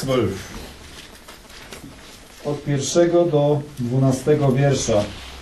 12. Od 1 do 12 wiersza.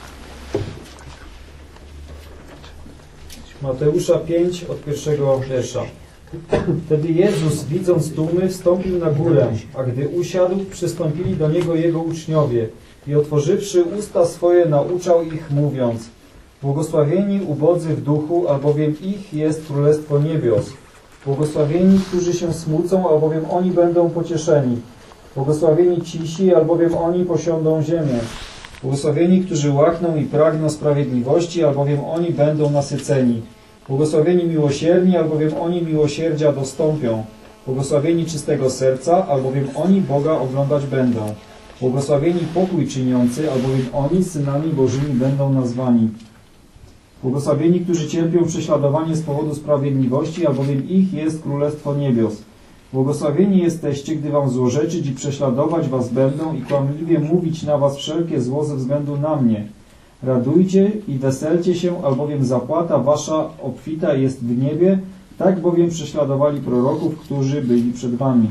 Mateusza 5 od 1 wiersza. Wtedy Jezus, widząc tłumy, wstąpił na górę, a gdy usiadł, przystąpili do Niego Jego uczniowie i otworzywszy usta swoje, nauczał ich, mówiąc: Błogosławieni ubodzy w duchu, albowiem ich jest Królestwo Niebios. Błogosławieni, którzy się smucą, albowiem oni będą pocieszeni. Błogosławieni cisi, albowiem oni posiądą ziemię. Błogosławieni, którzy łakną i pragną sprawiedliwości, albowiem oni będą nasyceni. Błogosławieni miłosierni, albowiem oni miłosierdzia dostąpią. Błogosławieni czystego serca, albowiem oni Boga oglądać będą. Błogosławieni pokój czyniący, albowiem oni synami Bożymi będą nazwani. Błogosławieni, którzy cierpią prześladowanie z powodu sprawiedliwości, albowiem ich jest Królestwo Niebios. Błogosławieni jesteście, gdy wam złorzeczyć i prześladować was będą i kłamliwie mówić na was wszelkie zło ze względu na mnie. Radujcie i weselcie się, albowiem zapłata wasza obfita jest w niebie, tak bowiem prześladowali proroków, którzy byli przed wami.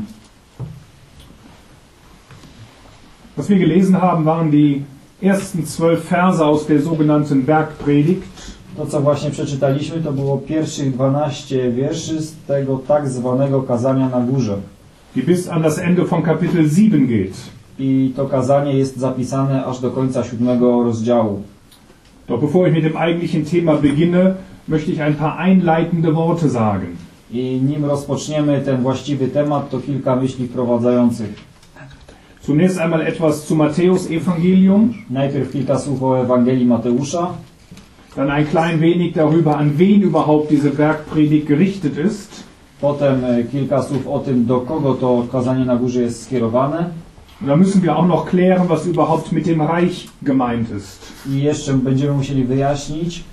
Was wir gelesen haben, waren die ersten 12 Verse aus der sogenannten Bergpredigt. To, co właśnie przeczytaliśmy, to było pierwszych 12 wierszy z tego tak zwanego kazania na górze. Die bis an das Ende von Kapitel 7 geht. I to kazanie jest zapisane aż do końca 7 rozdziału. Doch bevor ich mit dem eigentlichen Thema beginne, möchte ich ein paar einleitende Worte sagen. I nim rozpoczniemy ten właściwy temat, to kilka myśli wprowadzających. Zunächst einmal etwas zu Matthäus Evangelium. Najpierw kilka słów o Ewangelii Mateusza. Dann ein klein wenig darüber, an wen überhaupt diese Bergpredigt gerichtet ist. Potem kilka słów o tym, do kogo to kazanie na górze jest skierowane. Und dann müssen wir auch noch klären, was überhaupt mit dem Reich gemeint ist. I jeszcze będziemy musieli wyjaśnić,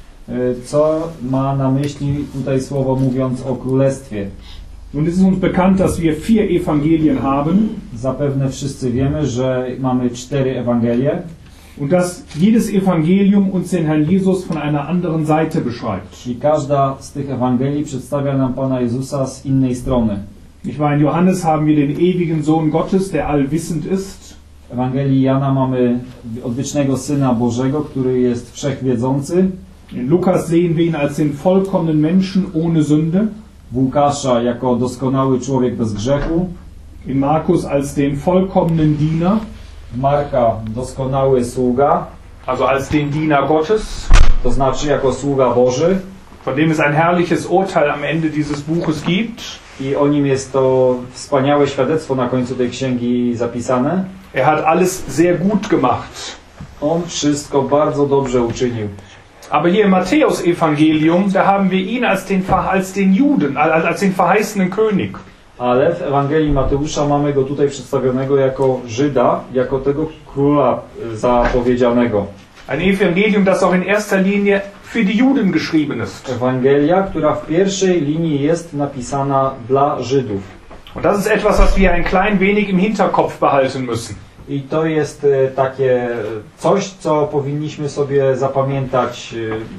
co ma na myśli tutaj słowo mówiąc o królestwie. Nun ist es uns bekannt, dass wir 4 Evangelien haben. Zapewne wszyscy wiemy, że mamy 4 Ewangelie. Und dass jedes Evangelium uns den Herrn Jesus von einer anderen Seite beschreibt. I każda z tych Ewangelii przedstawia nam Pana Jezusa z innej strony. Nicht wahr? In Johannes haben wir den ewigen Sohn Gottes, der allwissend ist. W Ewangelii Jana mamy odwiecznego Syna Bożego, który jest wszechwiedzący. In Lukas sehen wir ihn als den vollkommenen Menschen ohne Sünde. W Łukasza jako doskonały człowiek bez grzechu. In Markus als den vollkommenen Diener. W Marka doskonały sługa, Also als den Diener Gottes. to znaczy jako sługa Boży. Von dem es ein herrliches Urteil am Ende dieses Buches gibt. I o nim jest to wspaniałe świadectwo na końcu tej księgi zapisane. Er hat alles sehr gut gemacht. On wszystko bardzo dobrze uczynił. Aber hier im Matthäus-Evangelium, da haben wir ihn als den Juden, als den verheißenen König. Ale w Ewangelii Mateusza mamy go tutaj przedstawionego jako Żyda, jako tego króla zapowiedzianego. Ein Evangelium, das auch in erster Linie für die Juden geschrieben ist. Ewangelia, która w pierwszej linii jest napisana dla Żydów. Und das ist etwas, was wir ein klein wenig im Hinterkopf behalten müssen. I to jest takie coś, co powinniśmy sobie zapamiętać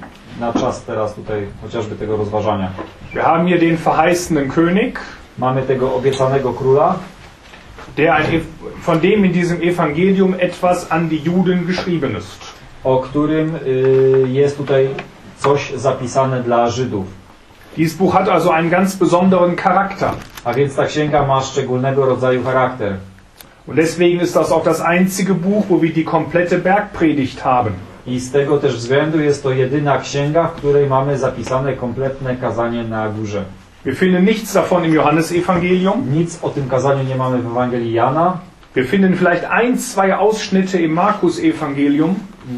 na czas teraz tutaj chociażby tego rozważania. Wir haben hier den verheißenen König, Mamy tego obiecanego króla, von dem in diesem Evangelium etwas an die Juden geschrieben ist. o którym jest tutaj coś zapisane dla Żydów. Dieses Buch hat also einen ganz besonderen Charakter. A więc ta księga ma szczególnego rodzaju charakter. Und deswegen ist das auch das einzige Buch, wo wir die komplette Bergpredigt haben. I z tego też względu jest to jedyna księga, w której mamy zapisane kompletne kazanie na górze. Wir finden nichts davon im Johannesevangelium. Nic o tym kazaniu nie mamy w Ewangelii Jana. Wir finden vielleicht 1-2 Ausschnitte im Markus-Evangelium.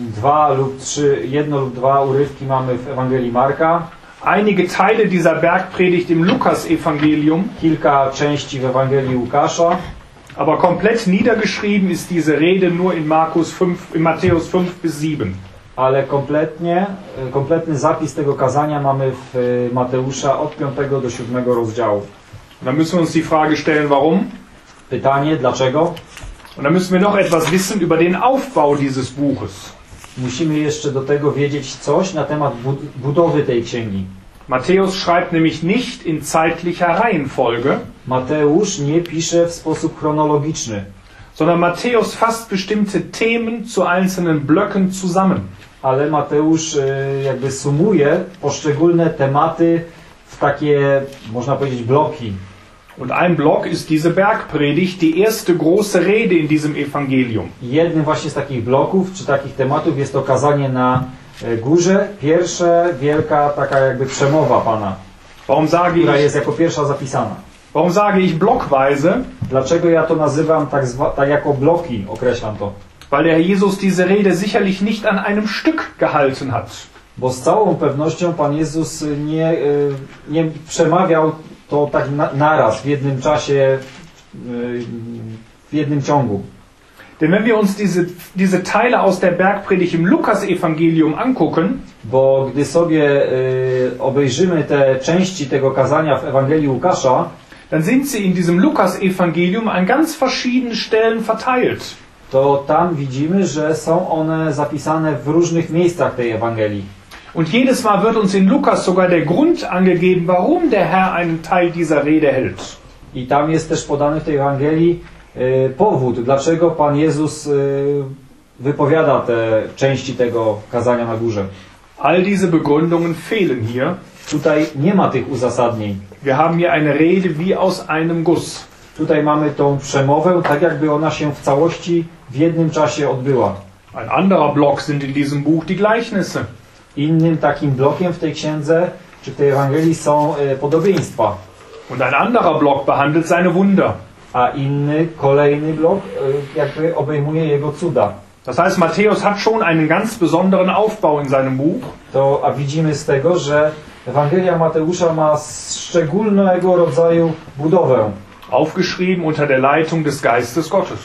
1 lub 2 urywki mamy w Ewangelii Marka. Einige Teile dieser Bergpredigt im Lukas-Evangelium. Kilka części w Ewangelii Łukasza. Aber komplett niedergeschrieben ist diese Rede nur in Matthäus 5 bis 7. Ale kompletny zapis tego kazania mamy w Mateusza od 5 do 7 rozdziału. Und dann müssen wir uns die Frage stellen, warum? Pytanie, dlaczego? Und dann müssen wir noch etwas wissen über den Aufbau dieses Buches. Musimy jeszcze do tego wiedzieć coś na temat budowy tej księgi. Matthäus schreibt nämlich nicht in zeitlicher Reihenfolge, Mateusz nie pisze w sposób chronologiczny, sondern Matthäus fasst bestimmte Themen zu einzelnen Blöcken zusammen. ale Mateusz jakby sumuje poszczególne tematy w takie, można powiedzieć, bloki. Und ein Block ist diese Bergpredigt, die erste große Rede in diesem Evangelium. Jednym właśnie z takich bloków, czy takich tematów jest to kazanie na górze, pierwsza wielka taka jakby przemowa Pana, Warum sage która ich, jest jako pierwsza zapisana. warum sage ich blockweise? Dlaczego ja to nazywam tak jako bloki, określam to? Weil der Herr Jesus diese Rede sicherlich nicht an einem Stück gehalten hat. Bo z całą pewnością Pan Jezus nie przemawiał to tak naraz, w jednym czasie, w jednym ciągu. Denn wenn wir uns diese Teile aus der Bergpredigt im Lukas-Evangelium angucken, Bo gdy sobie obejrzymy te części tego kazania w Ewangelii Łukasza, dann sind sie in diesem Lukas-Evangelium an ganz verschiedenen Stellen verteilt. to tam widzimy, że są one zapisane w różnych miejscach tej Ewangelii. Und jedes Mal wird uns in Lukas sogar der Grund angegeben, warum der Herr einen Teil dieser Rede hält. I tam jest też podany w tej Ewangelii powód, dlaczego Pan Jezus wypowiada te części tego kazania na górze. All diese Begründungen fehlen hier. Tutaj nie ma tych uzasadnień. Wir haben hier eine Rede wie aus einem Guss. Tutaj mamy tą przemowę, tak jakby ona się w całości w jednym czasie odbyła. Ein anderer Block sind in diesem Buch die Gleichnisse. Innym takim blokiem w tej księdze, czy w tej Ewangelii są podobieństwa. Und ein anderer Block behandelt seine Wunder. A inny, kolejny blok jakby obejmuje jego cuda. Das heißt, Matthäus hat schon einen ganz besonderen Aufbau in seinem Buch. A widzimy z tego, że Ewangelia Mateusza ma szczególnego rodzaju budowę. Aufgeschrieben unter der Leitung des Geistes Gottes.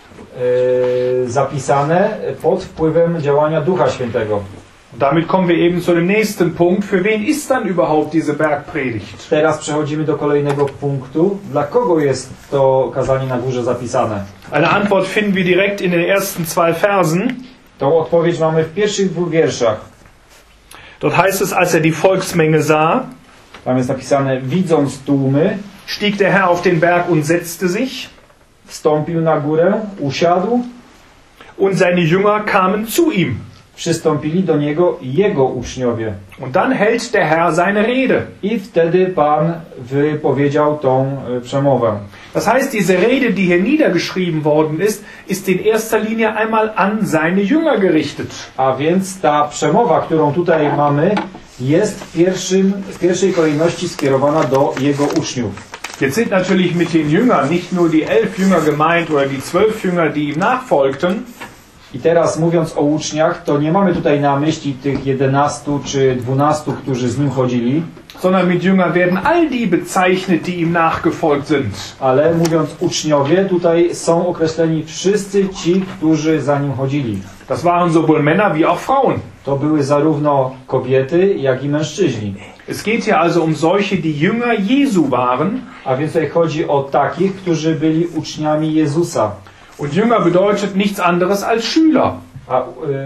Zapisane pod wpływem działania Ducha Świętego. Und damit kommen wir eben zu dem nächsten Punkt. Für wen ist dann überhaupt diese Bergpredigt? Teraz przechodzimy do kolejnego punktu. Dla kogo jest to kazanie na górze zapisane? Eine Antwort finden wir direkt in den ersten 2 Versen. Tą odpowiedź mamy w pierwszych 2 wierszach. Dort heißt es, als die Volksmenge sah, Tam jest napisane, widząc tłumy, stieg der Herr auf den Berg und setzte sich, wstąpił na górę, usiadł, und seine Jünger kamen zu ihm. przystąpili do niego jego uczniowie. Und dann hält der Herr seine Rede. I wtedy Pan wypowiedział tą przemowę. Das heißt, diese Rede, die hier niedergeschrieben worden ist, ist in erster Linie einmal an seine Jünger gerichtet. A więc ta przemowa, którą tutaj mamy, jest w pierwszej kolejności skierowana do jego uczniów. Jetzt sind natürlich mit den Jüngern nicht nur die 11 Jünger gemeint oder die 12 Jünger, die ihm nachfolgten. I teraz mówiąc o uczniach, to nie mamy tutaj na myśli tych 11 czy 12, którzy z nim chodzili, sondern mit Jünger werden all die bezeichnet, die ihm nachgefolgt sind. ale mówiąc uczniowie, tutaj są określeni wszyscy ci, którzy za nim chodzili. Das waren sowohl Männer wie auch Frauen. To były zarówno kobiety, jak i mężczyźni. Es geht hier also um solche, die Jünger Jesu waren. A więc tutaj chodzi o takich, którzy byli uczniami Jezusa. Und Jünger bedeutet nichts anderes als Schüler. A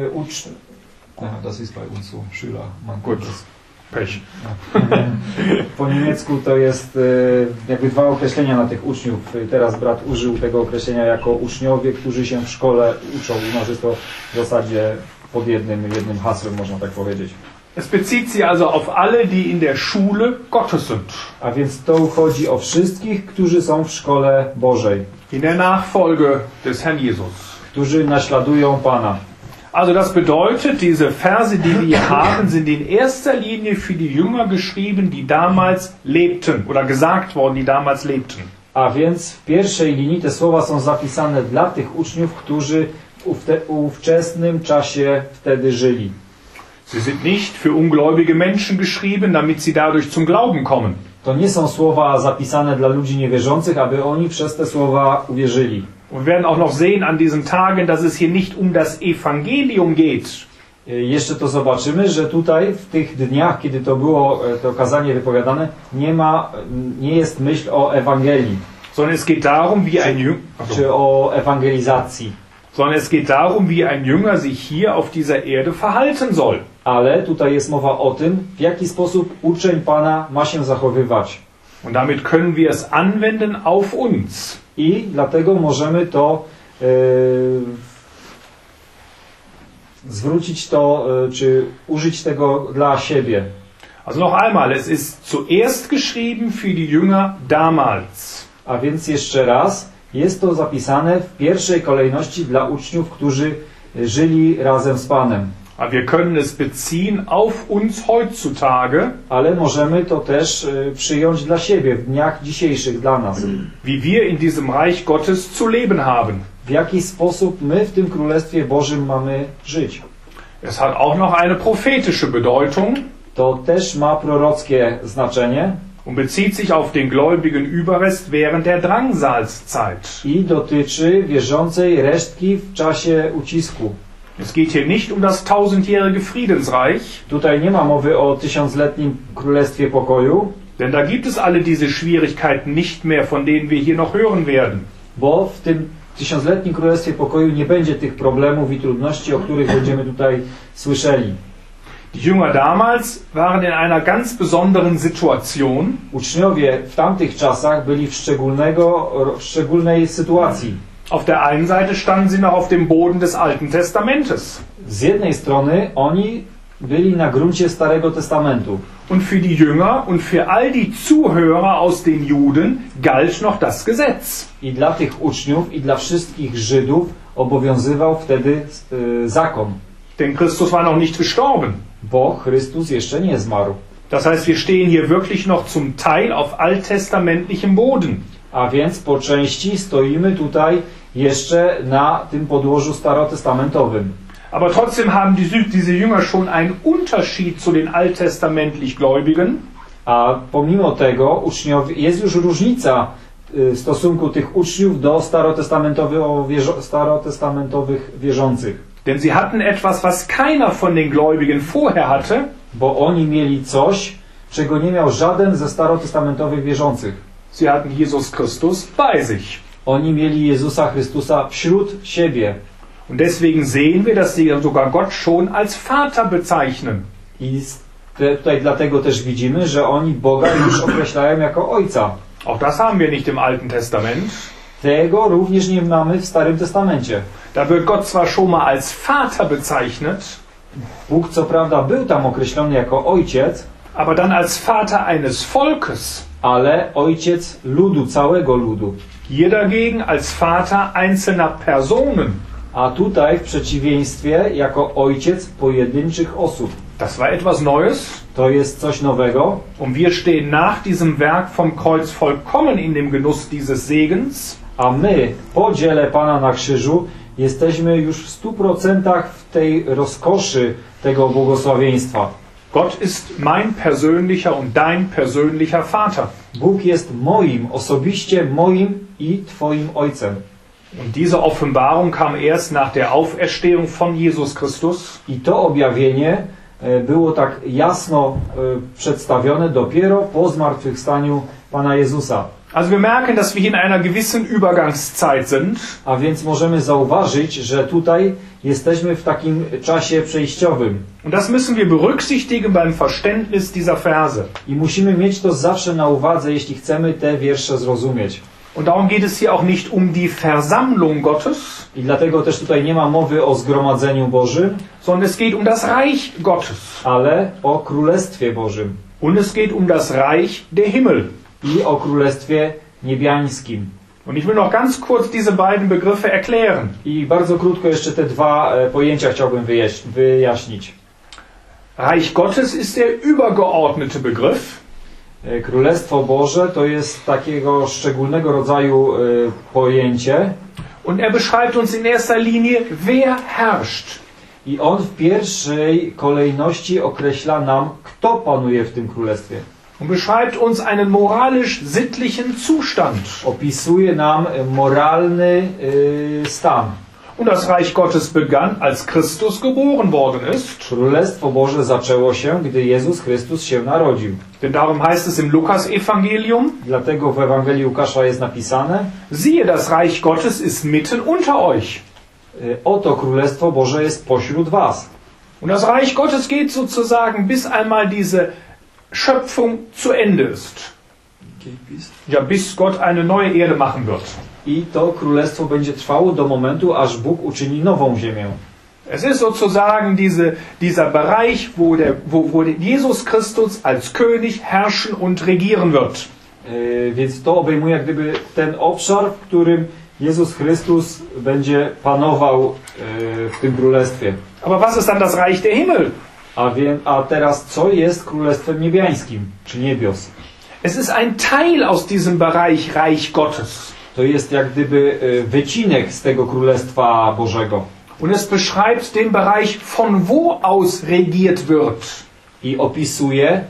das ist bei uns so, Schüler. Gut, Pech. Po niemiecku to jest jakby 2 określenia na tych uczniów. Teraz brat użył tego określenia jako uczniowie, którzy się w szkole uczą. U nas jest to w zasadzie pod jednym hasłem, można tak powiedzieć. Es bezieht sich also auf alle, die in der Schule Gottes sind. A więc to chodzi o wszystkich, którzy są w szkole Bożej. In der Nachfolge des Herrn Jesus. Którzy naśladują Pana. Also das bedeutet, diese Verse, die wir hier haben, sind in erster Linie für die Jünger geschrieben, die damals lebten oder gesagt worden, die damals lebten. A więc w pierwszej linii te słowa są zapisane dla tych uczniów, którzy w ówczesnym czasie wtedy żyli. Sie sind nicht für ungläubige Menschen geschrieben, damit sie dadurch zum Glauben kommen. To nie są słowa zapisane dla ludzi niewierzących, aby oni przez te słowa uwierzyli. Wir werden auch noch sehen an diesen Tagen, dass es hier nicht um das Evangelium geht. Jeszcze to zobaczymy, że tutaj w tych dniach, kiedy to było to kazanie wypowiadane, nie jest myśl o Ewangelii, Sondern es geht darum, wie ein Jünger, czy o ewangelizacji. sondern es geht darum, wie ein Jünger sich hier auf dieser Erde verhalten soll. Ale tutaj jest mowa o tym, w jaki sposób uczeń Pana ma się zachowywać. Und damit können wir es anwenden auf uns. I dlatego możemy to zwrócić to, czy użyć tego dla siebie. Also noch einmal, es ist zuerst geschrieben für die Jünger damals. A więc jeszcze raz, jest to zapisane w pierwszej kolejności dla uczniów, którzy żyli razem z Panem. Aber wir können es beziehen auf uns heutzutage, Ale możemy to też przyjąć dla siebie w dniach dzisiejszych dla nas. wie wir in diesem Reich Gottes zu leben haben. W jaki sposób my w tym Królestwie Bożym mamy żyć. Es hat auch noch eine prophetische Bedeutung To też ma prorockie znaczenie und bezieht sich auf den gläubigen Überrest während der Drangsalzzeit. i dotyczy wierzącej resztki w czasie ucisku. Es geht hier nicht um das tausendjährige Friedensreich, Tutaj nie ma mowy o tysiącletnim Królestwie Pokoju, denn da gibt es alle diese Schwierigkeiten nicht mehr, von denen wir hier noch hören werden. bo w tym tysiącletnim Królestwie Pokoju nie będzie tych problemów i trudności, o których będziemy tutaj słyszeli. Die Jünger damals waren in einer ganz besonderen Situation. Uczniowie w tamtych czasach byli w szczególnej sytuacji. Auf der einen Seite standen sie noch auf dem Boden des Alten Testamentes. Z jednej strony oni byli na gruncie Starego Testamentu. Und für die Jünger und für all die Zuhörer aus den Juden galt noch das Gesetz. I dla tych uczniów i dla wszystkich Żydów obowiązywał wtedy zakon, Denn Christus war noch nicht gestorben. bo Chrystus jeszcze nie zmarł. Das heißt, wir stehen hier wirklich noch zum Teil auf alttestamentlichem Boden. A więc po części stoimy tutaj jeszcze na tym podłożu starotestamentowym. Aber trotzdem haben diese Jünger schon einen Unterschied zu den alttestamentlich Gläubigen. A pomimo tego uczniowie, jest już różnica w stosunku tych uczniów do starotestamentowych wierzących. Denn sie hatten etwas, was keiner von den Gläubigen vorher hatte. Bo oni mieli coś, czego nie miał żaden ze starotestamentowych wierzących. Sie hatten Jesus Christus bei sich. Oni mieli Jezusa Chrystusa wśród siebie. Und deswegen sehen wir, dass sie sogar Gott schon als Vater bezeichnen. I tutaj dlatego też widzimy, że oni Boga już określają jako Ojca. Auch das haben wir nicht im Alten Testament. Tego również nie mamy w Starym Testamencie. Da wird Gott zwar schon mal als Vater bezeichnet, Bóg co prawda był tam określony jako Ojciec, aber dann als Vater eines Volkes. ale Ojciec ludu, całego ludu. Hier dagegen als Vater einzelner Personen. A tutaj w przeciwieństwie jako Ojciec pojedynczych osób. Das war etwas Neues. To jest coś nowego. Und wir stehen nach diesem Werk vom Kreuz vollkommen in dem Genuss dieses Segens. A my po dziele Pana na krzyżu jesteśmy już w 100% w tej rozkoszy tego błogosławieństwa. Gott ist mein persönlicher und dein persönlicher Vater. Bóg jest moim, osobiście moim i Twoim Ojcem. Und diese Offenbarung kam erst nach der Auferstehung von Jesus Christus. I to objawienie było tak jasno przedstawione dopiero po zmartwychwstaniu Pana Jezusa. Also wir merken, dass wir in einer gewissen Übergangszeit sind. A więc możemy zauważyć, że tutaj jesteśmy w takim czasie przejściowym. Und das müssen wir berücksichtigen beim Verständnis dieser Verse. I musimy mieć to zawsze na uwadze, jeśli chcemy te wiersze zrozumieć. Und darum geht es hier auch nicht um die Versammlung Gottes, I dlatego też tutaj nie ma mowy o zgromadzeniu Bożym, sondern es geht um das Reich Gottes. ale o Królestwie Bożym Und es geht um das Reich der Himmel. i o Królestwie Niebiańskim. Und ich will noch ganz kurz diese beiden Begriffe erklären. I bardzo krótko jeszcze te dwa pojęcia chciałbym wyjaśnić. Reich Gottes ist der übergeordnete Begriff. Królestwo Boże to jest takiego szczególnego rodzaju pojęcie. Und er beschreibt uns in erster Linie, wer herrscht. I on w pierwszej kolejności określa nam, kto panuje w tym królestwie. Und beschreibt uns einen moralisch-sittlichen Zustand. Opisuje nam moralny stan. Und das Reich Gottes begann, als Christus geboren worden ist. Królestwo Boże zaczęło się, gdy Jezus Chrystus się narodził. Denn darum heißt es im Lukas-Evangelium, Dlatego w Ewangelii Łukasza jest napisane: siehe, das Reich Gottes ist mitten unter euch. Oto Królestwo Boże jest pośród was. Und das Reich Gottes geht sozusagen, bis einmal diese Schöpfung zu Ende ist. Ja, bis Gott eine neue Erde machen wird. I to królestwo będzie trwało do momentu, aż Bóg uczyni nową ziemię. Es ist sozusagen dieser Bereich, wo Jesus Christus als König herrschen und regieren wird. Więc to obejmuje jak gdyby ten obszar, w którym Jezus Chrystus będzie panował w tym królestwie. Aber was ist dann das Reich der Himmel? A teraz co jest królestwem niebiańskim, czy niebios? Es ist ein Teil aus diesem Bereich Reich Gottes. To jest jak gdyby wycinek z tego Królestwa Bożego. Und es beschreibt den Bereich, von wo aus regiert wird. I opisuje,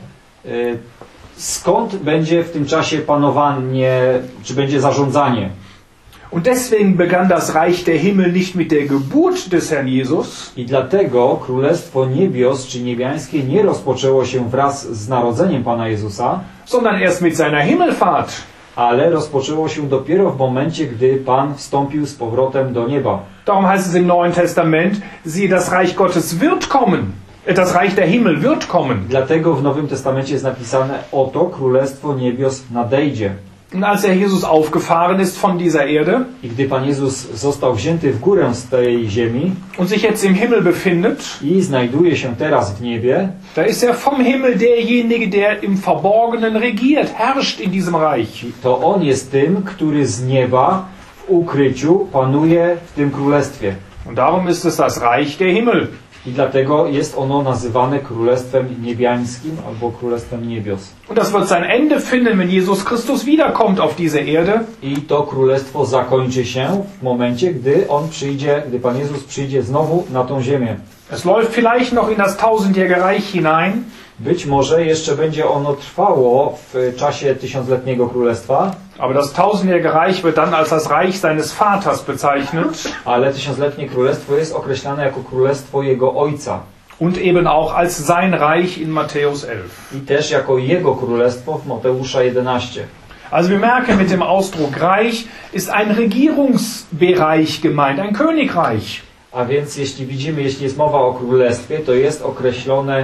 skąd będzie w tym czasie panowanie, czy będzie zarządzanie. Und deswegen begann das Reich der Himmel nicht mit der Geburt des Herrn Jesus. I dlatego Królestwo Niebios, czy niebiańskie, nie rozpoczęło się wraz z narodzeniem Pana Jezusa, Sondern erst mit seiner Himmelfahrt. ale rozpoczęło się dopiero w momencie, gdy Pan wstąpił z powrotem do nieba. Darum heißt es im Neuen Testament, siehe, das Reich Gottes wird kommen. Das Reich der Himmel wird kommen. Dlatego w Nowym Testamencie jest napisane, oto Królestwo Niebios nadejdzie. Und als der Jesus aufgefahren ist von dieser Erde I gdy Pan Jezus został wzięty w górę z tej ziemi und sich jetzt im Himmel befindet, i znajduje się teraz w niebie, da ist er vom Himmel derjenige, der im Verborgenen regiert, herrscht in diesem Reich. to On jest tym, który z nieba w ukryciu panuje w tym królestwie. Und darum ist es das Reich der Himmel. I dlatego jest ono nazywane Królestwem Niebiańskim albo Królestwem Niebios. Und das wird sein Ende finden, wenn Jesus Christus wiederkommt auf diese Erde. I to królestwo zakończy się w momencie, gdy gdy Pan Jezus przyjdzie znowu na tą ziemię. Es läuft vielleicht noch in das tausendjährige Reich hinein. Być może jeszcze będzie ono trwało w czasie tysiącletniego królestwa, Aber das tausendjährige Reich wird dann als das Reich seines Vaters bezeichnet. ale tysiącletnie królestwo jest określane jako królestwo jego ojca. Und eben auch als sein Reich in Matthäus 11. I też jako jego królestwo w Mateusza 11. Also wir merken, mit dem Ausdruck Reich ist ein Regierungsbereich gemeint, ein Königreich. A więc jeśli jest mowa o królestwie, to jest określone,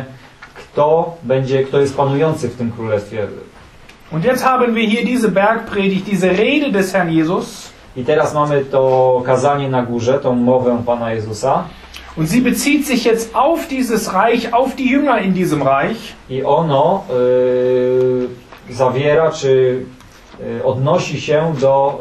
kto jest panujący w tym królestwie. Und jetzt haben wir hier diese Bergpredigt, diese Rede des Herrn Jesus. I teraz mamy to kazanie na górze, tą mowę Pana Jezusa. Und sie bezieht sich jetzt auf dieses Reich, auf die Jünger in diesem Reich. I ono zawiera, czy odnosi się do...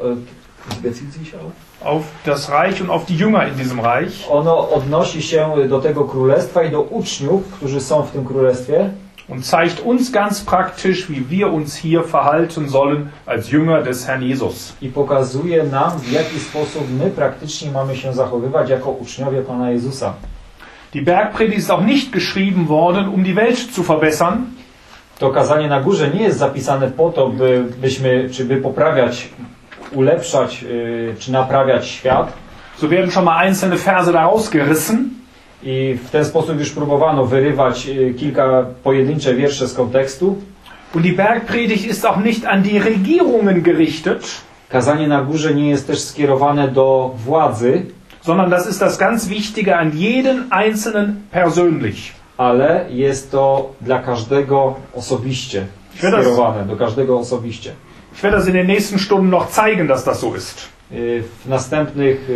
Auf das Reich und auf die Jünger in diesem Reich. Ono odnosi się do tego królestwa i do uczniów, którzy są w tym królestwie. Und zeigt uns ganz praktisch, wie wir uns hier verhalten sollen als Jünger des Herrn Jesus. I pokazuje nam, w jaki sposób my praktycznie mamy się zachowywać jako uczniowie Pana Jezusa. Die Bergpredigt ist auch nicht geschrieben worden, um die Welt zu verbessern. To kazanie na górze nie jest zapisane po to, by poprawiać, ulepszać czy naprawiać świat. So werden schon mal einzelne Verse daraus gerissen. I w ten sposób już próbowano wyrywać kilka pojedyncze wiersze z kontekstu. Und die Bergpredigt ist auch nicht an die Regierungen gerichtet. Kazanie na górze nie jest też skierowane do władzy, sondern das ist das ganz Wichtige an jeden Einzelnen persönlich. Ale jest to dla każdego osobiście skierowane, do każdego osobiście. Ich werde das in den nächsten Stunden noch zeigen, dass das so ist. W następnych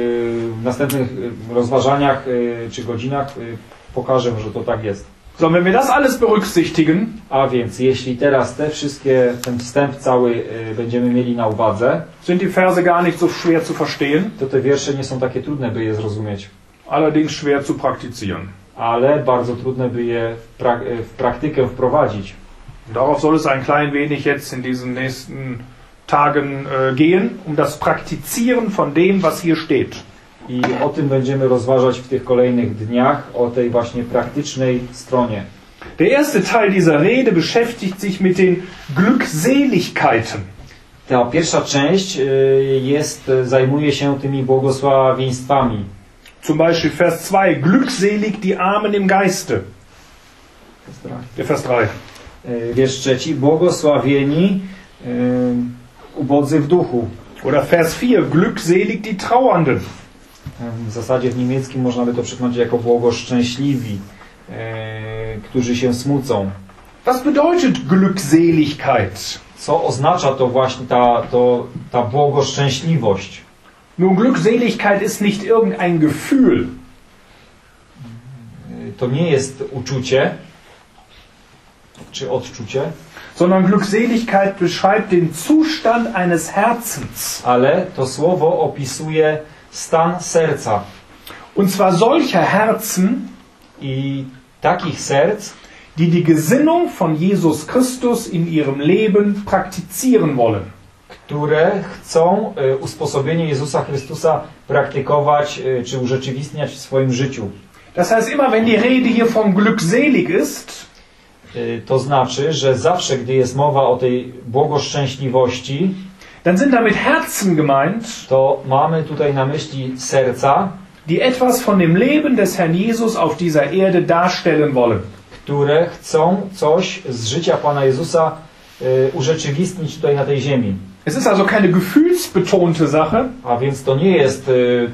rozważaniach czy godzinach pokażę, że to tak jest. So, wenn wir das alles berücksichtigen, a więc jeśli teraz ten wstęp cały będziemy mieli na uwadze, sind die Verse gar nicht so schwer zu verstehen, to te wiersze nie są takie trudne, by je zrozumieć. Allerdings schwer zu praktizieren. Ale bardzo trudne, by je w praktykę wprowadzić. Darauf soll es ein klein wenig jetzt in diesen nächsten Tagen gehen, um das Praktizieren von dem, was hier steht. I o tym będziemy rozważać w tych kolejnych dniach, o tej właśnie praktycznej stronie. Der erste Teil dieser Rede beschäftigt sich mit den Glückseligkeiten. Ta pierwsza część zajmuje się tymi błogosławieństwami. Zum Beispiel Vers 2, glückselig die Armen im Geiste. Vers 3. Wiersz 3, błogosławieni ubodzy w duchu. Oder Vers 4, glückselig die Trauernden. W zasadzie w niemieckim można by to przetłumaczyć jako błogoszczęśliwi, którzy się smucą. Was bedeutet Glückseligkeit? Co oznacza to właśnie ta błogoszczęśliwość? Nun, Glückseligkeit ist nicht irgendein Gefühl. To nie jest uczucie, czy odczucie, sondern Glückseligkeit beschreibt den Zustand eines Herzens. ale to słowo opisuje stan serca. Und zwar solcher Herzen, I takich serc, die die Gesinnung von Jesus Christus in ihrem Leben praktizieren wollen. które chcą usposobienie Jezusa Chrystusa praktykować czy urzeczywistniać w swoim życiu. Das heißt, immer wenn die Rede hier von glückselig ist, To znaczy, że zawsze, gdy jest mowa o tej błogoszczęśliwości, dann sind damit Herzen gemeint, to mamy tutaj na myśli serca, die etwas von dem Leben des Herrn Jesus auf dieser Erde darstellen wollen. które chcą coś z życia Pana Jezusa urzeczywistnić tutaj na tej ziemi. Es ist also keine gefühlsbetonte Sache, A więc to nie jest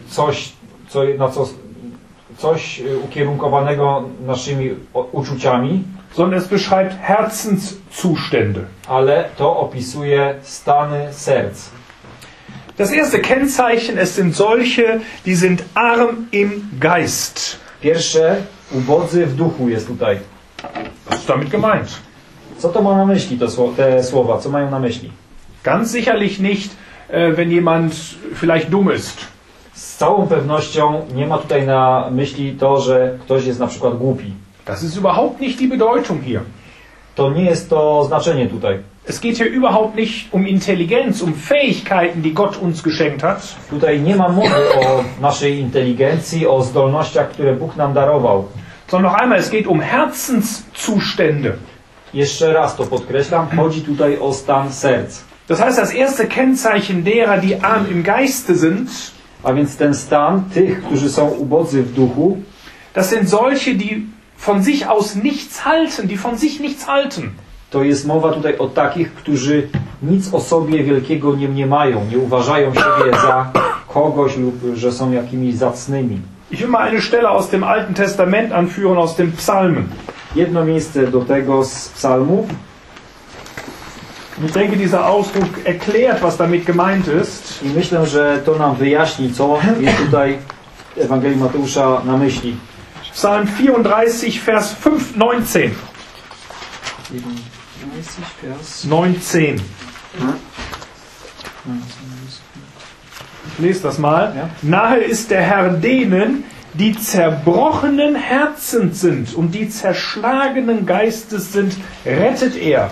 coś ukierunkowanego naszymi uczuciami, sondern es beschreibt Herzenszustände. ale to opisuje stany serc. Das erste Kennzeichen, es sind solche, die sind arm im Geist. Pierwsze, ubodzy w duchu jest tutaj. Was ist damit gemeint? Co to ma na myśli te słowa? Co mają na myśli? Ganz sicherlich nicht, wenn jemand vielleicht dumm ist. Z całą pewnością nie ma tutaj na myśli to, że ktoś jest na przykład głupi. Das ist überhaupt nicht die Bedeutung hier. To nie jest to znaczenie tutaj. Es geht hier überhaupt nicht um Intelligenz, um Fähigkeiten, die Gott uns geschenkt hat, Tutaj nie ma mowy o naszej inteligencji, o zdolnościach, które Bóg nam darował. sondern noch einmal, es geht um Herzenszustände. Jeszcze raz to podkreślam, chodzi tutaj o stan serc. Das heißt, das erste Kennzeichen derer, die arm im Geiste sind, A więc ten stan tych, którzy są ubodzy w duchu, das sind solche, die von sich aus nichts halten, die von sich nichts halten. to jest mowa tutaj o takich, którzy nic o sobie wielkiego nie mniemają, nie uważają siebie za kogoś lub że są jakimiś zacnymi. Ich will mal eine Stelle aus dem Alten Testament anführen, aus den Psalmen. Jedno miejsce do tego z psalmów. Ich denke, dieser Ausdruck erklärt, was damit gemeint ist. I myślę, że to nam wyjaśni, co jest tutaj w Ewangelii Mateusza na myśli. Psalm 34, Vers 5, 19. 19. Ich lese das mal. Ja. Nahe ist der Herr denen, die zerbrochenen Herzens sind und die zerschlagenen Geistes sind, rettet er.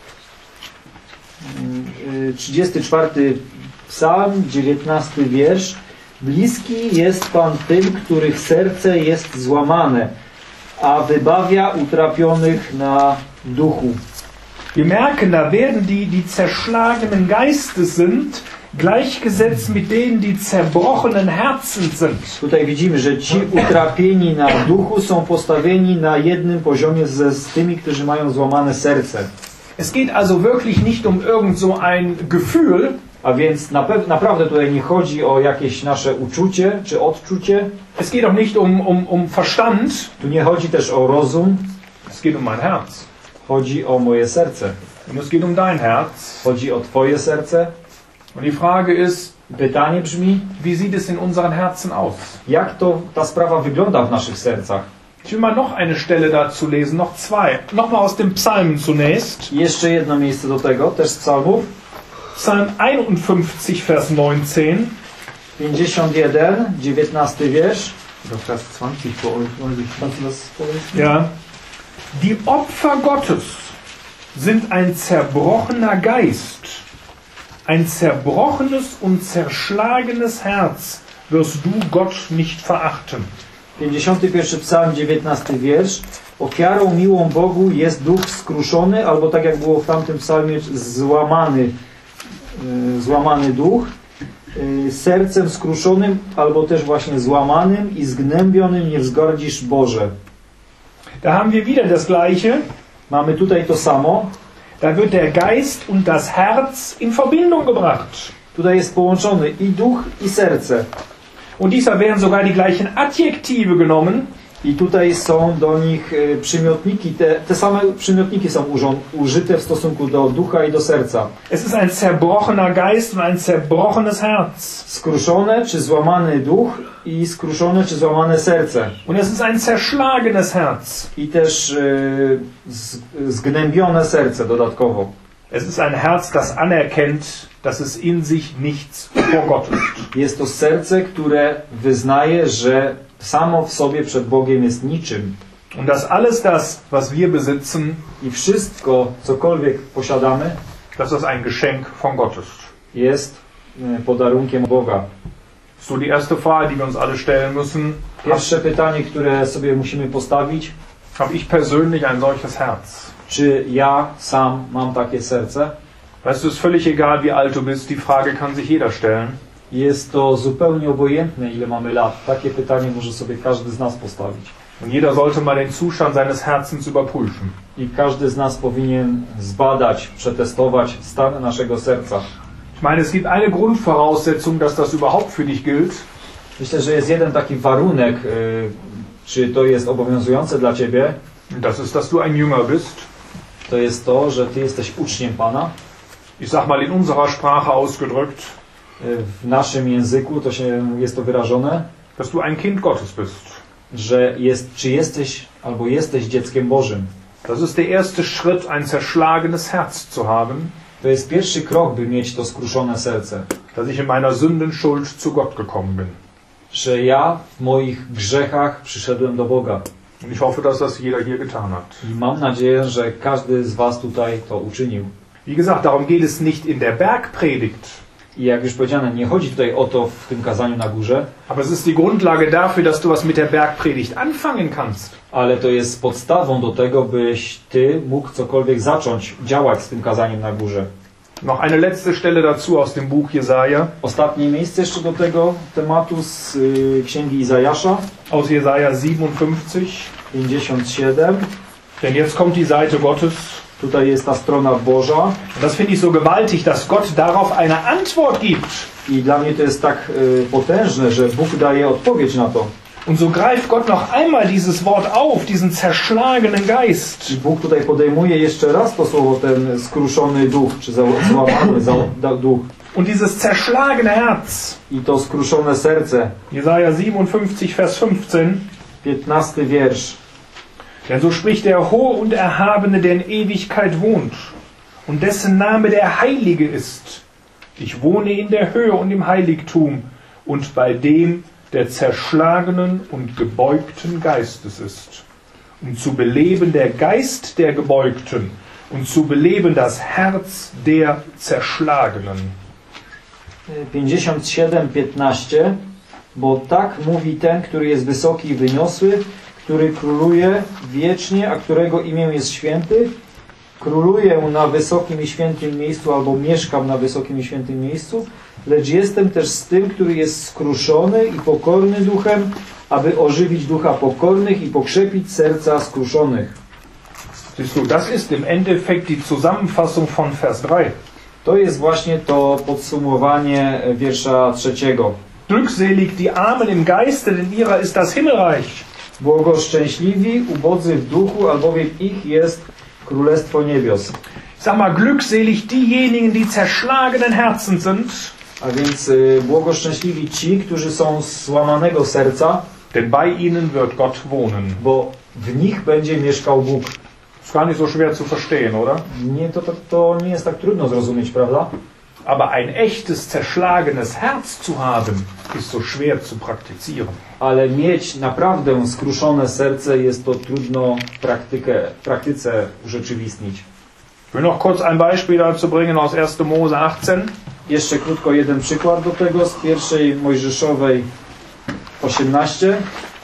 34 psalm, 19 wiersz. Bliski jest Pan tym, których serce jest złamane, a wybawia utrapionych na duchu. Wir merken, da werden die zerschlagenen Geistes sind, gleichgesetzt mit denen, die zerbrochenen Herzens sind. Tutaj widzimy, że ci utrapieni na duchu są postawieni na jednym poziomie z tymi, którzy mają złamane serce. Es geht also wirklich nicht um irgend so ein Gefühl, A więc naprawdę tutaj nie chodzi o jakieś nasze uczucie czy odczucie. es geht auch nicht um Verstand, Tu nie chodzi też o rozum. es geht um mein Herz. Chodzi o moje serce. Und es geht um dein Herz. Chodzi o Twoje serce. Und die Frage ist, Pytanie brzmi, wie sieht es in unseren Herzen aus? jak ta sprawa wygląda w naszych sercach. Ich will mal noch eine Stelle dazu lesen, noch zwei. Nochmal aus dem Psalmen zunächst. I jeszcze jedno miejsce do tego, też z psalmów. Psalm 51, Vers 19. 51, 19 wiersz. Vers 20 für euch. Kannst du das vorlesen? Ja. Die Opfer Gottes sind ein zerbrochener Geist. Ein zerbrochenes und zerschlagenes Herz wirst du Gott nicht verachten. 51 psalm, 19 wiersz. Ofiarą miłą Bogu jest duch skruszony, albo tak jak było w tamtym psalmie, złamany duch. Sercem skruszonym, albo też właśnie złamanym i zgnębionym nie wzgardzisz Boże. Da haben wir wieder das Gleiche. Mamy tutaj to samo. Da wird der Geist und das Herz in Verbindung gebracht. Tutaj jest połączony i duch, i serce. Und diesmal werden sogar die gleichen Adjektive genommen. I tutaj są do nich przymiotniki, te same przymiotniki są użyte w stosunku do ducha i do serca. Es ist ein zerbrochener Geist und ein zerbrochenes Herz. Skruszone czy złamany duch i skruszone czy złamane serce. Und es ist ein zerschlagenes Herz. I też zgnębione serce dodatkowo. Es ist ein Herz, das anerkennt, dass es in sich nichts vor Gott ist. Jest to serce, które wyznaje, że samo w sobie przed Bogiem jest niczym. Und dass alles das, was wir besitzen, I wszystko, cokolwiek posiadamy, dass das ein Geschenk von Gott ist. jest podarunkiem Boga. Das ist so die erste Frage, die wir uns alle stellen müssen. Pierwsze pytanie, które sobie musimy postawić: Habe ich persönlich ein solches Herz? czy ja sam mam takie serce? Weißt du, es ist völlig egal, wie alt du bist. Die Frage kann sich jeder stellen. Jest to zupełnie obojętne, ile mamy lat. Takie pytanie może sobie każdy z nas postawić. Und jeder sollte mal den Zustand seines Herzens überprüfen. I każdy z nas powinien zbadać, przetestować stan naszego serca. Ich meine, es gibt eine Grundvoraussetzung, dass das überhaupt für dich gilt. Myślę, że jest jeden taki warunek, czy to jest obowiązujące dla Ciebie. Das ist, dass du ein Jünger bist. To jest to, że Ty jesteś uczniem Pana. Ich sag mal in unserer Sprache ausgedrückt, W naszym języku jest to wyrażone, dass du ein Kind Gottes bist. że czy jesteś albo jesteś dzieckiem Bożym. Das ist der erste Schritt, ein zerschlagenes Herz zu haben. To jest pierwszy krok, by mieć to skruszone serce. Dass ich in meiner Sündenschuld zu Gott gekommen bin. Że ja w moich grzechach przyszedłem do Boga. Und ich hoffe, dass das jeder hier getan hat. I mam nadzieję, że każdy z Was tutaj to uczynił. Wie gesagt, darum geht es nicht in der Bergpredigt. I jak już powiedziane, nie chodzi tutaj o to w tym kazaniu na górze, Aber es ist die Grundlage dafür, dass du was mit der Bergpredigt anfangen kannst. ale to jest podstawą do tego, byś Ty mógł cokolwiek zacząć działać z tym kazaniem na górze. Noch eine letzte Stelle dazu aus dem Buch Jesaja. Ostatnie miejsce jeszcze do tego tematu z Księgi Izajasza, Aus Jesaja 57. 57. Denn jetzt kommt die Seite Gottes. Tutaj jest ta strona Boża. Und das finde ich so gewaltig, dass Gott darauf eine Antwort gibt. I dla mnie to jest tak potężne, że Bóg daje odpowiedź na to. Und so greift Gott noch einmal dieses Wort auf, diesen zerschlagenen Geist. I Bóg tutaj podejmuje jeszcze raz to słowo, ten skruszony duch, czy złamany duch. Und dieses zerschlagene Herz. I to skruszone serce. Jesaja 57, Vers 15. 15 wiersz. Denn so spricht der Hohe und Erhabene, der in Ewigkeit wohnt, und dessen Name der Heilige ist. Ich wohne in der Höhe und im Heiligtum, und bei dem, der zerschlagenen und gebeugten Geistes ist, um zu beleben der Geist der Gebeugten und zu beleben das Herz der Zerschlagenen. 57:15. Bo tak mówi ten, który jest wysoki i wyniosły, który króluje wiecznie, a którego imię jest święty. Króluję na wysokim i świętym miejscu, albo mieszkam na wysokim i świętym miejscu, lecz jestem też z tym, który jest skruszony i pokorny duchem, aby ożywić ducha pokornych i pokrzepić serca skruszonych. Siehst du, das ist im Endeffekt die Zusammenfassung von Vers 3. To jest właśnie to podsumowanie wiersza 3. Glückselig die Armen im Geiste, denn ihrer ist das Himmelreich. Błogoszczęśliwi, ubodzy w duchu, albowiem ich jest Królestwo Niebios. Sag mal, glückselig diejenigen, die zerschlagenen Herzen sind. A więc błogoszczęśliwi ci, którzy są złamanego serca, Denn bei ihnen wird Gott wohnen. bo w nich będzie mieszkał Bóg. Ist gar nicht so schwer zu verstehen, oder? Nie, to nie jest tak trudno zrozumieć, prawda? Aber ein echtes, zerschlagenes Herz zu haben, ist so schwer zu praktizieren. Ale mieć naprawdę skruszone serce jest to trudno w praktyce urzeczywistnić. Ich will noch kurz ein Beispiel dazu bringen aus 1. Mose 18. Jeszcze krótko jeden przykład do tego z 1 Mojżeszowej 18.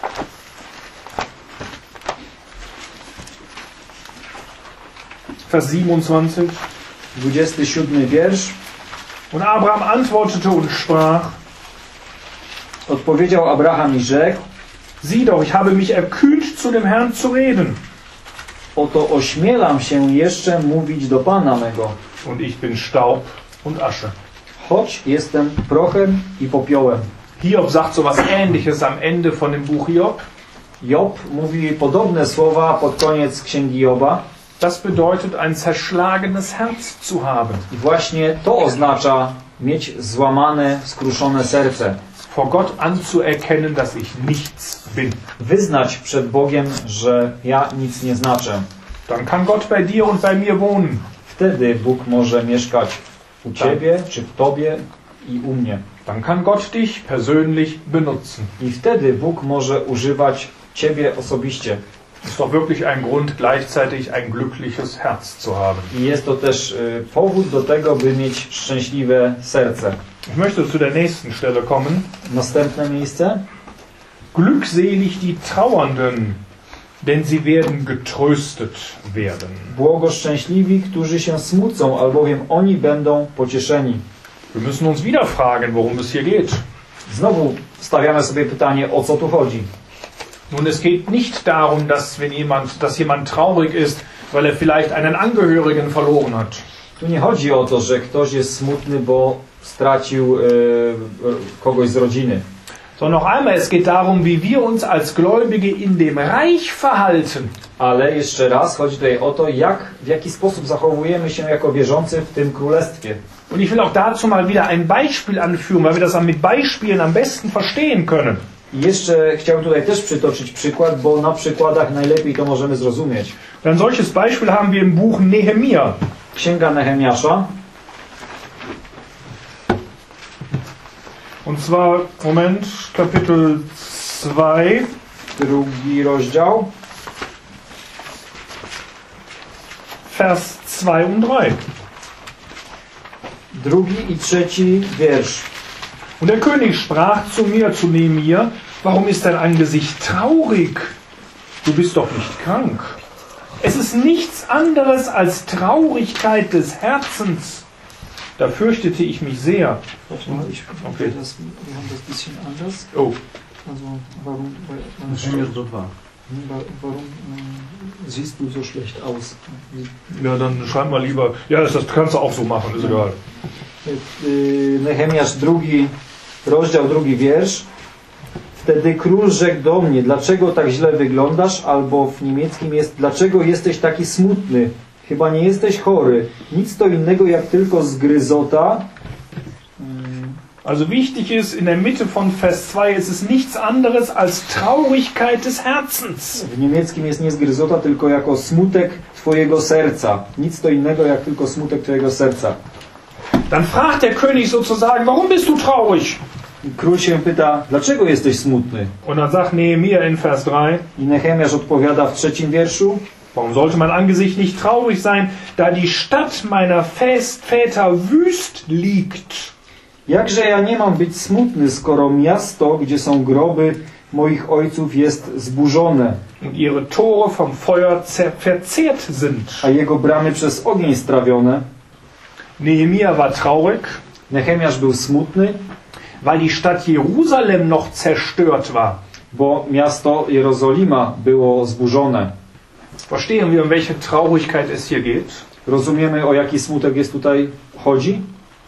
Vers 27. 27 wiersz. Und Abraham antwortete und sprach: Odpowiedział Abraham i rzekł: Sieh doch, ich habe mich erkühnt, zu dem Herrn zu reden. Oto ośmielam się jeszcze mówić do Pana mego. Und ich bin Staub und Asche. Choć jestem prochem i popiołem. Hiob sagt so was Ähnliches am Ende von dem Buch Hiob. Job mówi podobne słowa pod koniec Księgi Joba. Das bedeutet, ein zerschlagenes Herz zu haben. I właśnie to oznacza mieć złamane, skruszone serce. Vor Gott anzuerkennen, dass ich nichts bin. Wyznać przed Bogiem, że ja nic nie znaczę. Dann kann Gott bei dir und bei mir wohnen. Wtedy Bóg może mieszkać u Ciebie, czy w Tobie i u mnie. Dann kann Gott dich persönlich benutzen. I wtedy Bóg może używać Ciebie osobiście. Das ist doch wirklich ein Grund, gleichzeitig ein glückliches Herz zu haben. I jest to też powód do tego, by mieć szczęśliwe serce. Ich möchte zu der nächsten Stelle kommen. Następne miejsce. Glückselig die Trauernden, denn sie werden getröstet werden. Błogoszczęśliwi, którzy się smucą, albowiem oni będą pocieszeni. Wir müssen uns wieder fragen, worum es hier geht. Znowu stawiamy sobie pytanie, o co tu chodzi. Nun, es geht nicht darum, dass jemand traurig ist, weil er vielleicht einen Angehörigen verloren hat. Tu nie chodzi o to, że ktoś jest smutny, bo stracił kogoś z rodziny. Sondern noch einmal, es geht darum, wie wir uns als Gläubige in dem Reich verhalten. Ale jeszcze raz chodzi tutaj o to, w jaki sposób zachowujemy się jako wierzący w tym królestwie. Und ich will auch dazu mal wieder ein Beispiel anführen, weil wir das mit Beispielen am besten verstehen können. I jeszcze chciałbym tutaj też przytoczyć przykład, bo na przykładach najlepiej to możemy zrozumieć. Ein solches Beispiel haben wir im Buch Nehemia. Księga Nehemiasza. Und zwar, Moment, Kapitel 2. Drugi rozdział. Vers 2 und 3. Drugi i trzeci wiersz. Und der König sprach zu mir, zu Nehemia, warum ist dein Angesicht traurig? Du bist doch nicht krank. Es ist nichts anderes als Traurigkeit des Herzens. Da fürchtete ich mich sehr. Okay. Wir haben das bisschen anders. Oh. Also, warum siehst du so schlecht aus? Ja, dann schreib mal lieber. Ja, das kannst du auch so machen, ist egal. Nehemiasz, drugi rozdział, drugi wiersz. Wtedy król rzekł do mnie, dlaczego tak źle wyglądasz? Albo w niemieckim jest, dlaczego jesteś taki smutny? Chyba nie jesteś chory. Nic to innego jak tylko zgryzota. Also wichtig ist, in der Mitte von Vers 2 ist es nichts anderes als Traurigkeit des Herzens. W niemieckim jest nie zgryzota, tylko jako smutek Twojego serca. Nic to innego jak tylko smutek Twojego serca. Dann fragt der König sozusagen, warum bist du traurig? I król się pyta, dlaczego jesteś smutny? Und dann sagt Nehemia in Vers 3, I Nehemiasz odpowiada w trzecim wierszu, warum sollte mein Angesicht nicht traurig sein, da die Stadt meiner Väter wüst liegt? jakże ja nie mam być smutny, skoro miasto, gdzie są groby moich ojców, jest zburzone, und ihre Tore vom Feuer verzehrt sind. a jego bramy przez ogień strawione. Nehemia war traurig, Nehemiasz był smutny, weil die Stadt Jerusalem noch zerstört war. bo miasto Jerozolima było zburzone. Verstehen wir, um welche Traurigkeit es hier geht? Rozumiemy, o jaki smutek jest tutaj chodzi?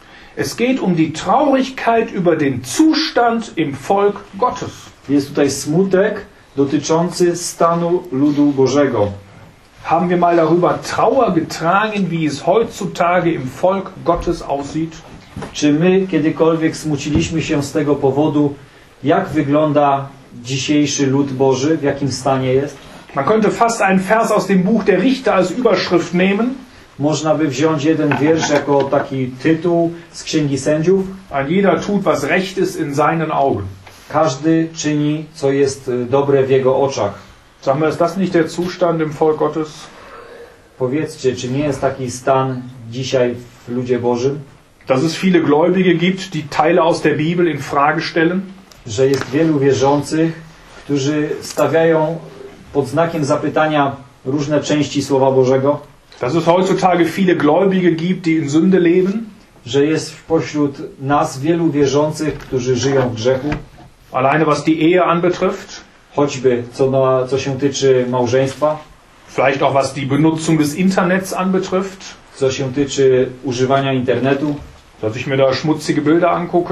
Es geht um die Traurigkeit über den Zustand im Volk Gottes. Jest tutaj smutek dotyczący stanu ludu Bożego. Haben wir mal darüber Trauer getragen, wie es heutzutage im Volk Gottes aussieht? Czy my kiedykolwiek smuciliśmy się z tego powodu, jak wygląda dzisiejszy lud Boży, w jakim stanie jest? Man könnte fast einen Vers aus dem Buch der Richter als Überschrift nehmen. Można by wziąć jeden wiersz jako taki tytuł z Księgi Sędziów. Ein jeder tut, was recht ist in seinen Augen. Każdy czyni, co jest dobre w jego oczach. Sagen wir, ist das nicht der Zustand im Volk Gottes? Powiedzcie, czy nie jest taki stan dzisiaj w ludzie Bożym? Dass es viele Gläubige gibt, die Teile aus der Bibel in Frage stellen? Że jest wielu wierzących, którzy stawiają pod znakiem zapytania różne części Słowa Bożego? Dass es heutzutage viele Gläubige gibt, die in Sünde leben? Że jest wpośród nas wielu wierzących, którzy żyją w grzechu? Alleine was die Ehe anbetrifft? Choćby co się tyczy małżeństwa? Vielleicht auch was die Benutzung des Internets anbetrifft? Co się tyczy używania internetu? Dass ich mir da schmutzige Bilder angucke?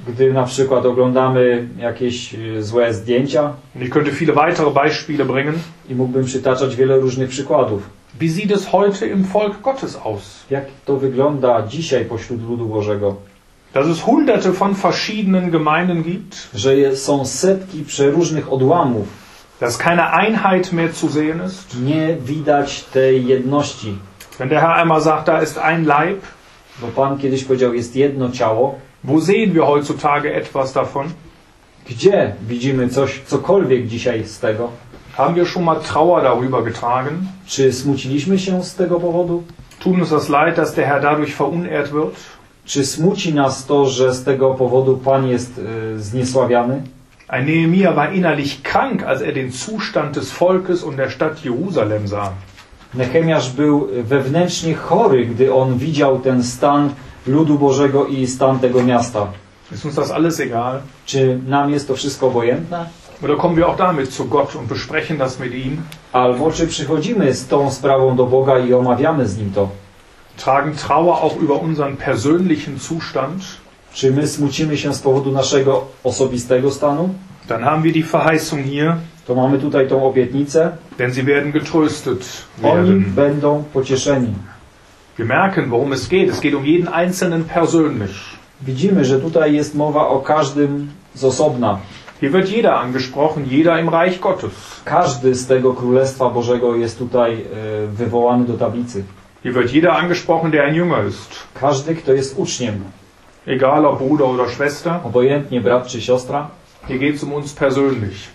gdy na przykład oglądamy jakieś złe zdjęcia. Und ich könnte viele weitere Beispiele bringen. I mógłbym przytaczać wiele różnych przykładów. Wie sieht es heute im Volk Gottes aus? Jak to wygląda dzisiaj pośród ludu Bożego? Dass es hunderte von verschiedenen Gemeinden gibt. Że są setki przeróżnych odłamów. Dass keine Einheit mehr zu sehen ist. Nie widać tej jedności. Wenn der Herr einmal sagt, da ist ein Leib. Bo Pan kiedyś powiedział, jest jedno ciało. Wo sehen wir heutzutage etwas davon? Gdzie widzimy cokolwiek dzisiaj z tego? Haben wir schon mal Trauer darüber getragen? Czy smuciliśmy się z tego powodu? Tut uns das leid, dass der Herr dadurch verunehrt wird? Czy smuci nas to, że z tego powodu Pan jest zniesławiany? Ein Nehemia war innerlich krank, als den Zustand des Volkes und der Stadt Jerusalem sah. Nehemiasz był wewnętrznie chory, gdy on widział ten stan ludu Bożego i stan tego miasta. Ist uns das alles egal? Czy nam jest to wszystko obojętne? Oder kommen wir auch damit zu Gott und besprechen das mit ihm? Albo czy przychodzimy z tą sprawą do Boga i omawiamy z Nim to? Tragen Trauer auch über unseren persönlichen Zustand? Czy my smucimy się z powodu naszego osobistego stanu? Dann haben wir die Verheißung hier, To mamy tutaj tą obietnicę. denn sie werden getröstet Oni werden. będą pocieszeni. Wir merken, worum es geht. Es geht um jeden Einzelnen persönlich. Widzimy, że tutaj jest mowa o każdym z osobna. Hier wird jeder angesprochen, jeder im Reich Gottes. Każdy z tego Królestwa Bożego jest tutaj wywołany do tablicy. Hier wird jeder angesprochen, der ein Jünger ist. Każdy, kto jest uczniem. Egal ob Bruder oder Schwester. Obojętnie brat czy siostra. Hier geht es um uns persönlich.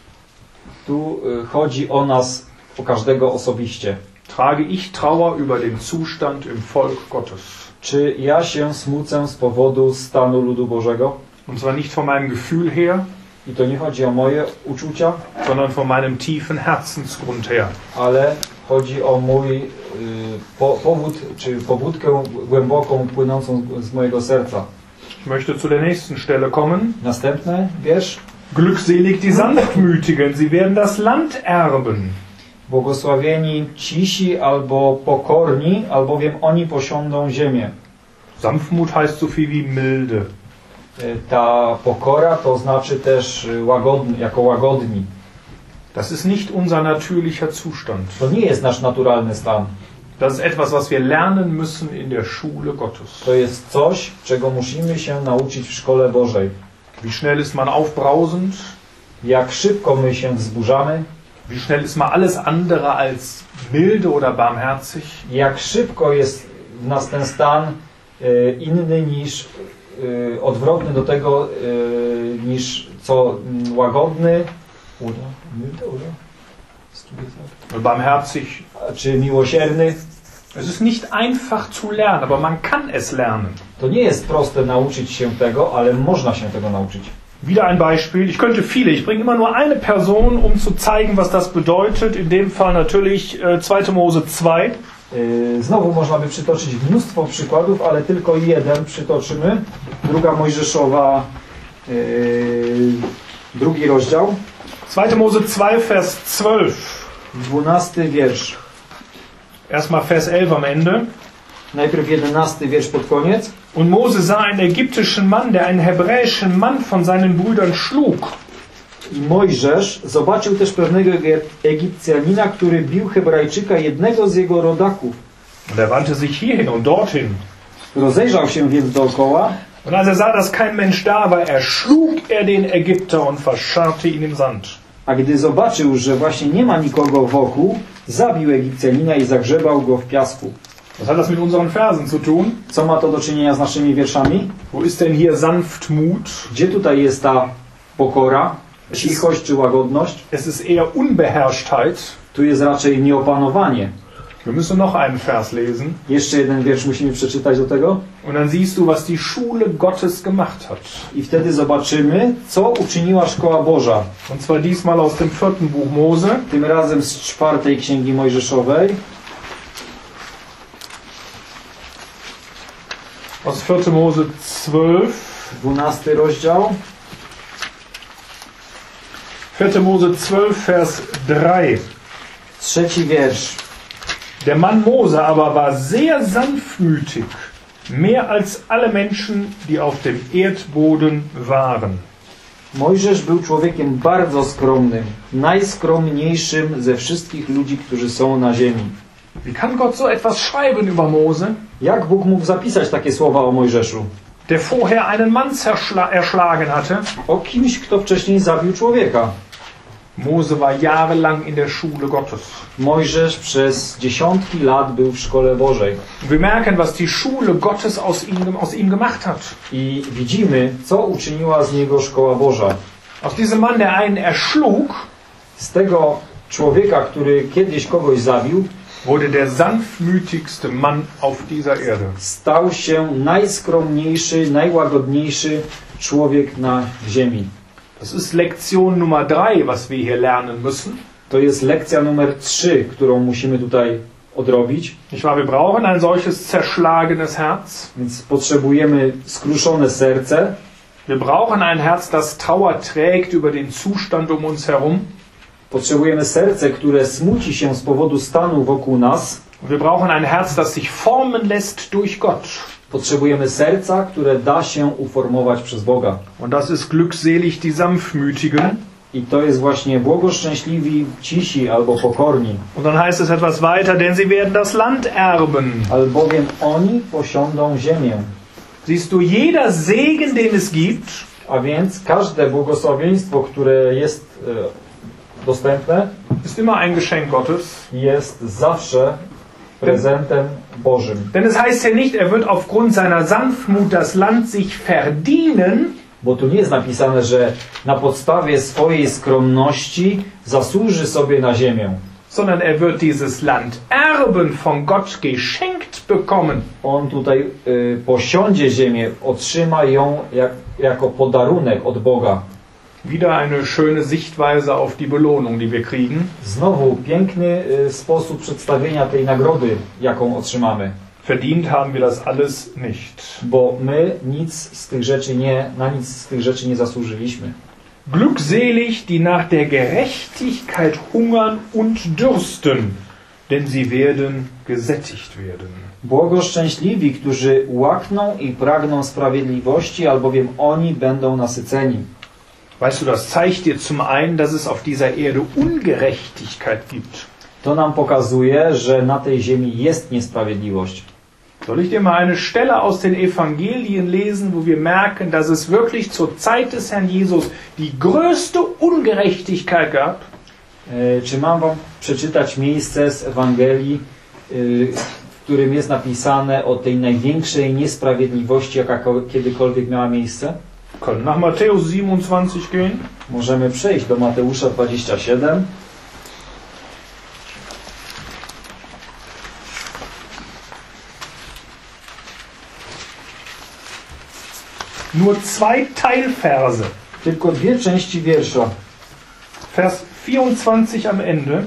Tu chodzi o nas, o każdego osobiście. Trage ich Trauer über den Zustand im Volk Gottes? Czy ja się smucę z powodu stanu ludu Bożego? Und zwar nicht von meinem Gefühl her, I to nie chodzi o moje uczucia, sondern von meinem tiefen Herzensgrund her. ale chodzi o mój powód, czy pobudkę głęboką, płynącą z mojego serca. Ich möchte zu der nächsten Stelle kommen. Następny wiersz. Glückselig die Sanftmütigen, sie werden das Land erben. Błogosławieni cisi albo pokorni, albowiem oni posiądą ziemię. Sanftmut heißt so viel wie milde. Ta pokora to znaczy też łagodny, jako łagodni. Das ist nicht unser natürlicher Zustand. To nie jest nasz naturalny stan. Das ist etwas, was wir lernen müssen in der Schule Gottes. To jest coś, czego musimy się nauczyć w szkole Bożej. Wie schnell ist man aufbrausend? Jak szybko my się wzburzamy. Wie schnell ist man alles andere als milde oder barmherzig? Jak szybko jest w nas ten stan inny niż odwrotny do tego niż co łagodny Barmherzig. czy miłosierny. Es ist nicht einfach zu lernen, aber man kann es lernen. To nie jest proste nauczyć się tego, ale można się tego nauczyć. Wieder ein Beispiel. Ich könnte viele. Ich bringe immer nur eine Person, um zu zeigen, was das bedeutet. In dem Fall natürlich 2. Mose 2. Znowu można by przytoczyć mnóstwo przykładów, ale tylko jeden przytoczymy. 2 Mojżeszowa, 2 rozdział. 2. Mose 2, Vers 12. 12 wiersz. Erstmal Vers 11 am Ende. Najpierw 11 wiersz pod koniec. Und Mose sah einen ägyptischen Mann, der einen hebräischen Mann von seinen Brüdern schlug. I Mojżesz zobaczył też pewnego Egipcjanina, który bił Hebrajczyka, jednego z jego rodaków. Und er wandte sich hierhin und dorthin. Rozejrzał się więc dookoła. Und als er sah, dass kein Mensch da war, erschlug er den Ägypter und verscharrte ihn im Sand. A gdy zobaczył, że właśnie nie ma nikogo wokół, zabił Egipcjanina i zagrzebał go w piasku. Was hat das mit unseren Versen zu tun? Co ma to do czynienia z naszymi wierszami? Wo ist denn hier Sanftmut? Gdzie tutaj jest ta pokora, cichość czy łagodność? Es ist eher Unbeherrschtheit. Tu jest raczej nieopanowanie. Wir müssen noch einen Vers lesen. Jeszcze jeden wiersz musimy przeczytać do tego. Und dann siehst du, was die Schule Gottes gemacht hat. I wtedy zobaczymy, co uczyniła Szkoła Boża. Und zwar diesmal aus dem 4. Buch Mose. Tym razem z 4. Księgi Mojżeszowej. Aus 4. Mose 12. 12 rozdział. 4. Mose 12, Vers 3. 3 wiersz. Der Mann Mose aber war sehr sanftmütig Mehr als alle Menschen, die auf dem Erdboden waren. Mojżesz był człowiekiem bardzo skromnym, najskromniejszym ze wszystkich ludzi, którzy są na ziemi. Wie kann Gott so etwas schreiben über Mose, Jak Bóg mógł zapisać takie słowa o Mojżeszu? der vorher einen Mann erschlagen hatte? O kimś, kto wcześniej zabił człowieka. Mose war jahrelang in der Schule Gottes. Mojżesz przez dziesiątki lat był w szkole Bożej. Wir merken, was die Schule Gottes aus ihm gemacht hat. I widzimy, co uczyniła z niego szkoła Boża. Aus diesem Mann, der einen erschlug, Z tego człowieka, który kiedyś kogoś zabił, wurde der sanftmütigste Mann auf dieser Erde. stał się najskromniejszy, najłagodniejszy człowiek na ziemi. Das ist Lektion Nummer 3, was wir hier lernen müssen. To jest lekcja numer 3, którą musimy tutaj odrobić. Nicht wahr? Wir brauchen ein solches zerschlagenes Herz. Więc potrzebujemy skruszone serce. Wir brauchen ein Herz, das Trauer trägt über den Zustand um uns herum. Potrzebujemy serce, które smuci się z powodu stanu wokół nas. Wir brauchen ein Herz, das sich formen lässt durch Gott. Potrzebujemy serca, które da się uformować przez Boga. Und das ist glückselig die Sanftmütigen. I to jest właśnie błogoszczęśliwi cisi albo pokorni. Und dann heißt es etwas weiter, denn sie werden das Land erben. Albowiem oni posiądą ziemię. Siehst du, jeder Segen, den es gibt, A więc każde błogosławieństwo, które jest dostępne, ist immer ein Geschenk Gottes. jest zawsze prezentem Bożym. Denn es heißt ja nicht, er wird aufgrund seiner Sanftmut das Land sich verdienen, Bo tu nie jest napisane, że na podstawie swojej skromności zasłuży sobie na ziemię. sondern er wird dieses Land erben, von Gott geschenkt bekommen. On tutaj posiądzie ziemię, otrzyma ją jako podarunek od Boga. Wieder eine schöne Sichtweise auf die Belohnung, die wir kriegen. Znowu piękny sposób przedstawienia tej nagrody, jaką otrzymamy. Verdient haben wir das alles nicht. Bo my na nic z tych rzeczy nie zasłużyliśmy. Glückselig, die nach der Gerechtigkeit hungern und dürsten, denn sie werden gesättigt werden. Błogoszczęśliwi, którzy łakną i pragną sprawiedliwości, albowiem oni będą nasyceni. Weißt du, das zeigt dir zum einen, dass es auf dieser Erde Ungerechtigkeit gibt. To nam pokazuje, że na tej ziemi jest niesprawiedliwość. Soll ich dir mal eine Stelle aus den Evangelien lesen, wo wir merken, dass es wirklich zur Zeit des Herrn Jesus die größte Ungerechtigkeit gab? Czy mam wam przeczytać miejsce z Ewangelii, w którym jest napisane o tej największej niesprawiedliwości, jaka kiedykolwiek miała miejsce? Können nach Matthäus 27 gehen. Możemy przejść do Mateusza 27. Nur 2 Teilverse. Tylko 2 części wiersza. Vers 24 am Ende.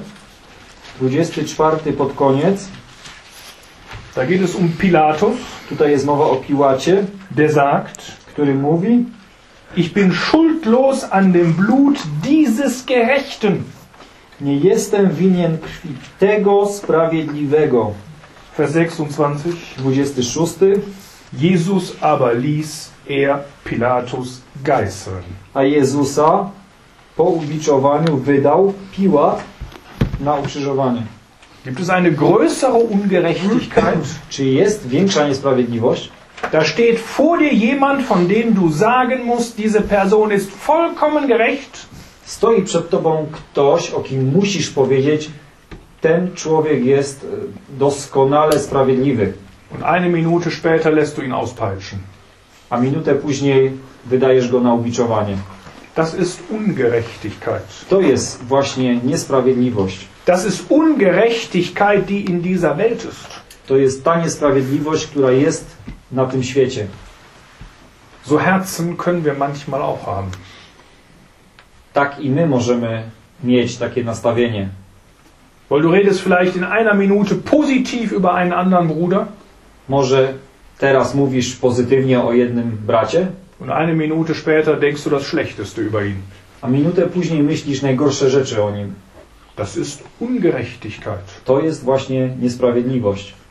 24 pod koniec. Da geht es um Pilatus. Tutaj jest mowa o Piłacie, Der sagt, który mówi: ich bin schuldlos an dem Blut dieses Gerechten. nie jestem winien krwi tego sprawiedliwego. Vers 26. 26. Jesus aber ließ er Pilatus geißeln. A Jezusa po ubiczowaniu wydał Piłat na ukrzyżowanie. Gibt es eine größere Ungerechtigkeit? Czy jest większa niesprawiedliwość? Da steht vor dir jemand, von dem du sagen musst, diese Person ist vollkommen gerecht. Stoi przed tobą ktoś, o kim musisz powiedzieć: ten człowiek jest doskonale sprawiedliwy. Und eine Minute später lässt du ihn auspeitschen. A minutę później wydajesz go na ubiczowanie. Das ist Ungerechtigkeit. To jest właśnie niesprawiedliwość. Das ist Ungerechtigkeit, die in dieser Welt ist. To jest ta niesprawiedliwość, która jest na tym świecie. So Herzen können wir manchmal auch haben. Tak i my możemy mieć takie nastawienie. Weil du redest vielleicht in einer Minute positiv über einen anderen Bruder. Może teraz mówisz pozytywnie o jednym bracie, Und eine Minute später denkst du das Schlechteste über ihn. a minutę później myślisz najgorsze rzeczy o nim. Das ist Ungerechtigkeit. To jest właśnie niesprawiedliwość.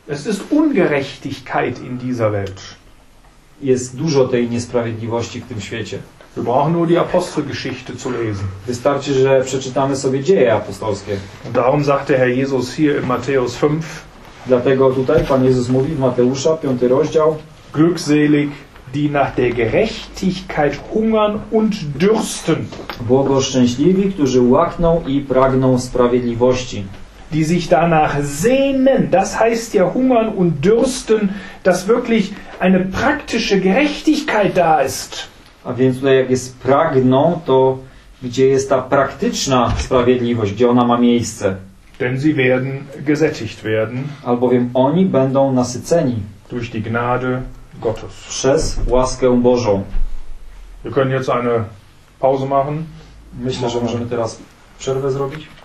Es ist Ungerechtigkeit in dieser Welt. Jest dużo tej niesprawiedliwości w tym świecie. Wir brauchen nur die Apostelgeschichte zu lesen. Wystarczy, że przeczytamy sobie dzieje apostolskie. Und darum sagt der Herr Jesus hier in Matthäus 5, Dlatego tutaj Pan Jezus mówi w Mateusza, 5 rozdział: glückselig, die nach der Gerechtigkeit hungern und dürsten, błogoszczęśliwi, którzy łakną i pragną sprawiedliwości. die sich danach sehnen. Das heißt ja hungern und dürsten, dass wirklich eine praktische Gerechtigkeit da ist. A więc tutaj jak jest pragną, to gdzie jest ta praktyczna sprawiedliwość, gdzie ona ma miejsce? Denn sie werden gesättigt werden Albowiem oni będą nasyceni durch die Gnade Gottes. przez łaskę Bożą. Wir können jetzt eine Pause machen. Myślę, że możemy teraz przerwę zrobić.